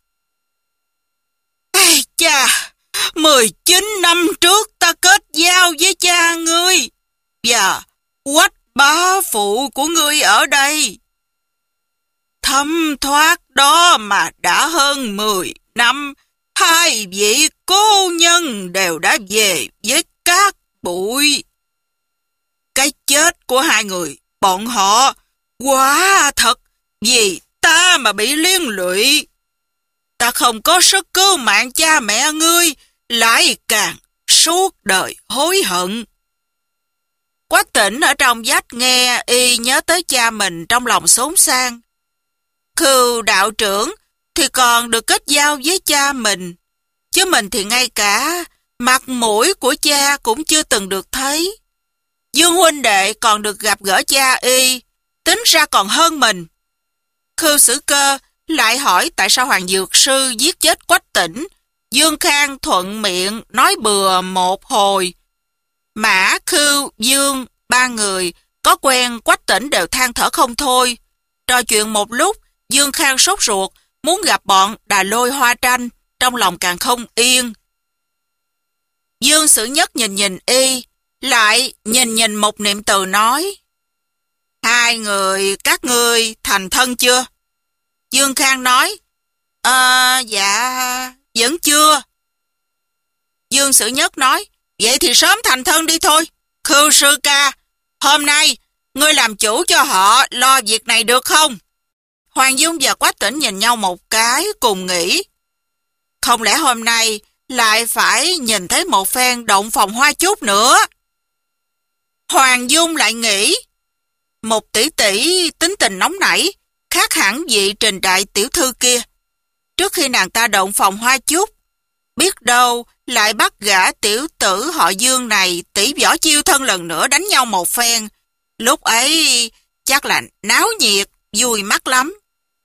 Ây cha, mười chín năm trước ta kết giao với cha ngươi, và Quách bá phụ của ngươi ở đây. Thấm thoát đó mà đã hơn mười năm, hai vị cô nhân đều đã về với cát bụi. Cái chết của hai người, bọn họ quá thật vì ta mà bị liên lụy. Ta không có sức cứu mạng cha mẹ ngươi, lại càng suốt đời hối hận. Quách Tĩnh ở trong vách nghe y nhớ tới cha mình, trong lòng xốn sang. Khưu đạo trưởng thì còn được kết giao với cha mình, chứ mình thì ngay cả mặt mũi của cha cũng chưa từng được thấy. Dương huynh đệ còn được gặp gỡ cha y, tính ra còn hơn mình. Khưu Sử Cơ lại hỏi tại sao Hoàng Dược Sư giết chết Quách Tĩnh. Dương Khang thuận miệng nói bừa một hồi. Mã, Khưu, Dương, ba người có quen Quách Tĩnh đều than thở không thôi. Trò chuyện một lúc, Dương Khang sốt ruột, muốn gặp bọn Đà Lôi Hoa Tranh, trong lòng càng không yên. Dương Sử Nhất nhìn nhìn y, lại nhìn nhìn một niệm từ nói, hai người các ngươi thành thân chưa? Dương Khang nói, À dạ, vẫn chưa. Dương Sử Nhất nói, vậy thì sớm thành thân đi thôi. Khưu sư ca, hôm nay ngươi làm chủ cho họ lo việc này được không? Hoàng Dung và Quách Tĩnh nhìn nhau một cái, cùng nghĩ, không lẽ hôm nay lại phải nhìn thấy một phen động phòng hoa chút nữa? Hoàng Dung lại nghĩ, một tỷ tỷ tính tình nóng nảy, khác hẳn vị Trình đại tiểu thư kia. Trước khi nàng ta động phòng hoa chút, biết đâu lại bắt gã tiểu tử họ Dương này tỷ võ chiêu thân lần nữa đánh nhau một phen. Lúc ấy chắc là náo nhiệt, vui mắt lắm.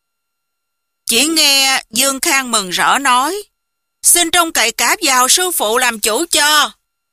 Chỉ nghe Dương Khang mừng rỡ nói, xin trông cậy cả vào sư phụ làm chủ cho.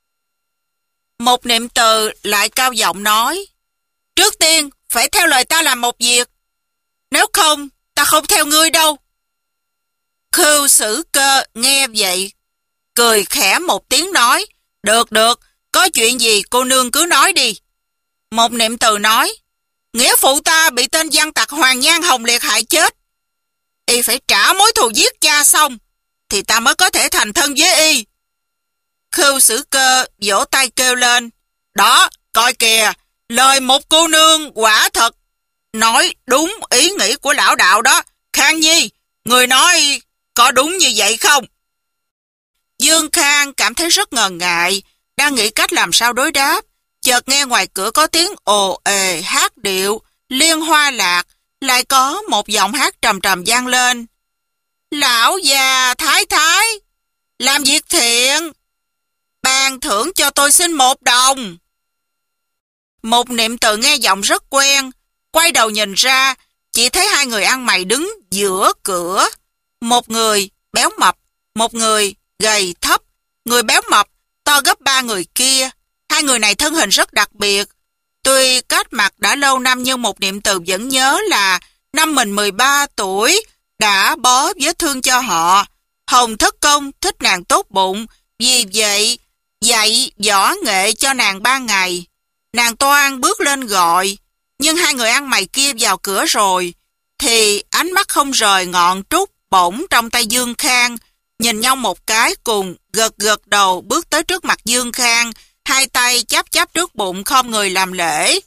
Một niệm từ lại cao giọng nói, trước tiên phải theo lời ta làm một việc, nếu không ta không theo ngươi đâu. Khưu Sử Cơ nghe vậy, cười khẽ một tiếng nói, được được, có chuyện gì cô nương cứ nói đi. Một niệm từ nói, nghĩa phụ ta bị tên gian tặc Hoàng Nhan Hồng Liệt hại chết. Y phải trả mối thù giết cha xong, thì ta mới có thể thành thân với y. Khưu Sử Cơ vỗ tay kêu lên, đó, coi kìa, lời một cô nương quả thật nói đúng ý nghĩ của lão đạo đó. Khang Nhi, người nói có đúng như vậy không? Dương Khang cảm thấy rất ngần ngại, đang nghĩ cách làm sao đối đáp, chợt nghe ngoài cửa có tiếng ồ ề hát điệu, liên hoa lạc, lại có một giọng hát trầm trầm vang lên. Lão già thái thái, làm việc thiện, ban thưởng cho tôi xin một đồng. Một niệm từ nghe giọng rất quen, quay đầu nhìn ra, chỉ thấy hai người ăn mày đứng giữa cửa. Một người béo mập, một người gầy thấp. Người béo mập to gấp ba người kia. Hai người này thân hình rất đặc biệt. Tuy cách mặt đã lâu năm nhưng một niệm từ vẫn nhớ là năm mình mười ba tuổi đã bó vết thương cho họ. Hồng Thất Công thích nàng tốt bụng, vì vậy dạy võ nghệ cho nàng ba ngày. Nàng toan bước lên gọi, nhưng hai người ăn mày kia vào cửa rồi, thì ánh mắt không rời ngọn trúc bổng trong tay Dương Khang, nhìn nhau một cái cùng gật gật đầu bước tới trước mặt Dương Khang, hai tay chắp chắp trước bụng khom người làm lễ.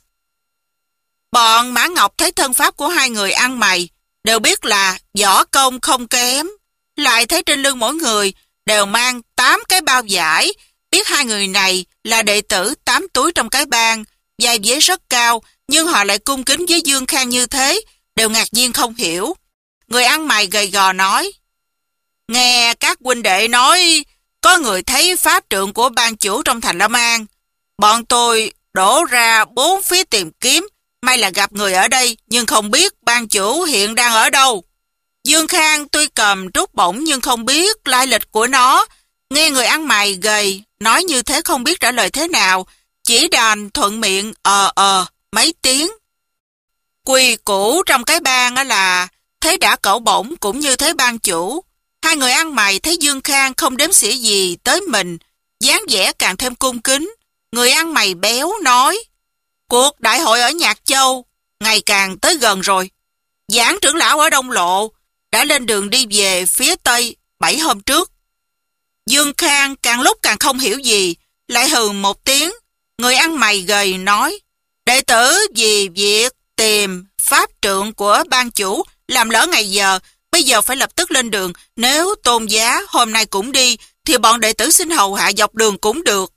Bọn Mã Ngọc thấy thân pháp của hai người ăn mày, đều biết là võ công không kém, lại thấy trên lưng mỗi người đều mang tám cái bao vải, biết hai người này là đệ tử tám túi trong cái bang, vai vế rất cao, nhưng họ lại cung kính với Dương Khang như thế, đều ngạc nhiên không hiểu. Người ăn mày gầy gò nói, nghe các huynh đệ nói, có người thấy pháp trượng của ban chủ trong thành Lâm An. Bọn tôi đổ ra bốn phía tìm kiếm, may là gặp người ở đây, nhưng không biết ban chủ hiện đang ở đâu. Dương Khang tuy cầm trúc bổng nhưng không biết lai lịch của nó. Nghe người ăn mày gầy nói như thế không biết trả lời thế nào, chỉ đành thuận miệng ờ ờ mấy tiếng. Quy củ trong cái bang là thế đã cẩu bổng cũng như thế ban chủ. Hai người ăn mày thấy Dương Khang không đếm xỉa gì tới mình, dáng vẻ càng thêm cung kính. Người ăn mày béo nói, cuộc đại hội ở Nhạc Châu ngày càng tới gần rồi. Giảng trưởng lão ở Đông Lộ đã lên đường đi về phía Tây bảy hôm trước. Dương Khang càng lúc càng không hiểu gì, lại hừ một tiếng. Người ăn mày gầy nói, đệ tử vì việc tìm pháp trượng của ban chủ làm lỡ ngày giờ, bây giờ phải lập tức lên đường. Nếu tôn giá hôm nay cũng đi, thì bọn đệ tử xin hầu hạ dọc đường cũng được.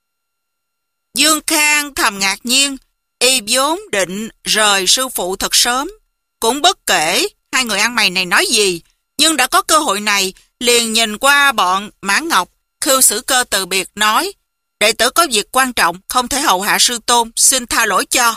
Dương Khang thầm ngạc nhiên, y vốn định rời sư phụ thật sớm, cũng bất kể hai người ăn mày này nói gì, nhưng đã có cơ hội này, liền nhìn qua bọn Mã Ngọc. Khưu Sử Cơ từ biệt nói, đệ tử có việc quan trọng, không thể hầu hạ sư tôn, xin tha lỗi cho.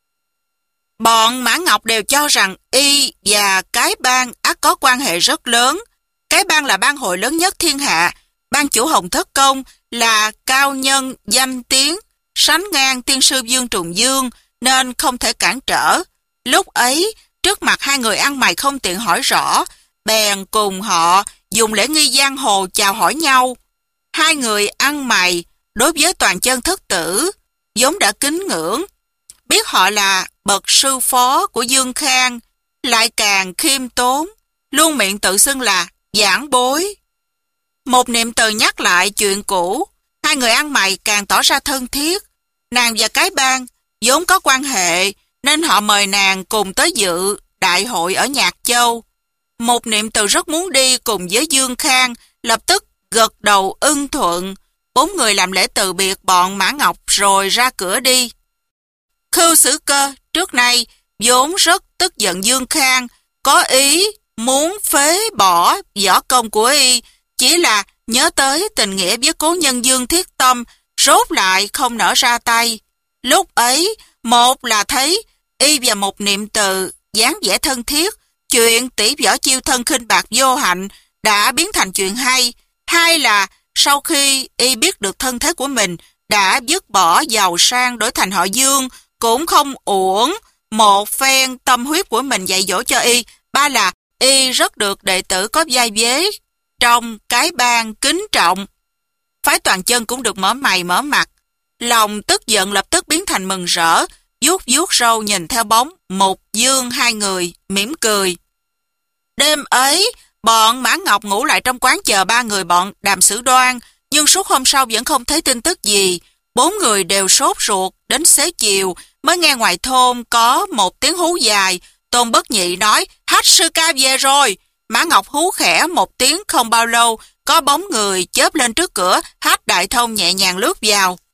Bọn Mã Ngọc đều cho rằng y và cái bang ắt có quan hệ rất lớn. Cái bang là bang hội lớn nhất thiên hạ, ban chủ Hồng Thất Công là cao nhân danh tiếng, sánh ngang tiên sư Dương Trùng Dương, nên không thể cản trở. Lúc ấy, trước mặt hai người ăn mày không tiện hỏi rõ, bèn cùng họ dùng lễ nghi giang hồ chào hỏi nhau. Hai người ăn mày đối với toàn chân thất tử vốn đã kính ngưỡng, biết họ là bậc sư phó của Dương Khang, lại càng khiêm tốn, luôn miệng tự xưng là giảng bối. Một niệm từ nhắc lại chuyện cũ, hai người ăn mày càng tỏ ra thân thiết. Nàng và cái bang vốn có quan hệ, nên họ mời nàng cùng tới dự đại hội ở Nhạc Châu. Một niệm từ rất muốn đi cùng với Dương Khang, lập tức gật đầu ưng thuận. Bốn người làm lễ từ biệt bọn Mã Ngọc rồi ra cửa đi. Khưu Sử Cơ trước nay vốn rất tức giận Dương Khang, có ý muốn phế bỏ võ công của y, chỉ là nhớ tới tình nghĩa với cố nhân Dương Thiết Tâm, rốt lại không nỡ ra tay. Lúc ấy, một là thấy y và một niệm từ dáng vẻ thân thiết, chuyện tỷ võ chiêu thân khinh bạc vô hạnh đã biến thành chuyện hay. Hai là sau khi y biết được thân thế của mình, đã dứt bỏ giàu sang đổi thành họ Dương, cũng không uổng một phen tâm huyết của mình dạy dỗ cho y. Ba là y rất được đệ tử có vai vế trong cái bang kính trọng, Phái Toàn Chân cũng được mở mày mở mặt. Lòng tức giận lập tức biến thành mừng rỡ, vuốt vuốt râu nhìn theo bóng Mục Dương hai người, mỉm cười. Đêm ấy, bọn Mã Ngọc ngủ lại trong quán chờ ba người bọn Đàm Sử Đoan, nhưng suốt hôm sau vẫn không thấy tin tức gì. Bốn người đều sốt ruột, đến xế chiều mới nghe ngoài thôn có một tiếng hú dài. Tôn Bất Nhị nói, Hách sư ca về rồi. Mã Ngọc hú khẽ một tiếng, không bao lâu, có bóng người chớp lên trước cửa. Hách Đại Thông nhẹ nhàng lướt vào.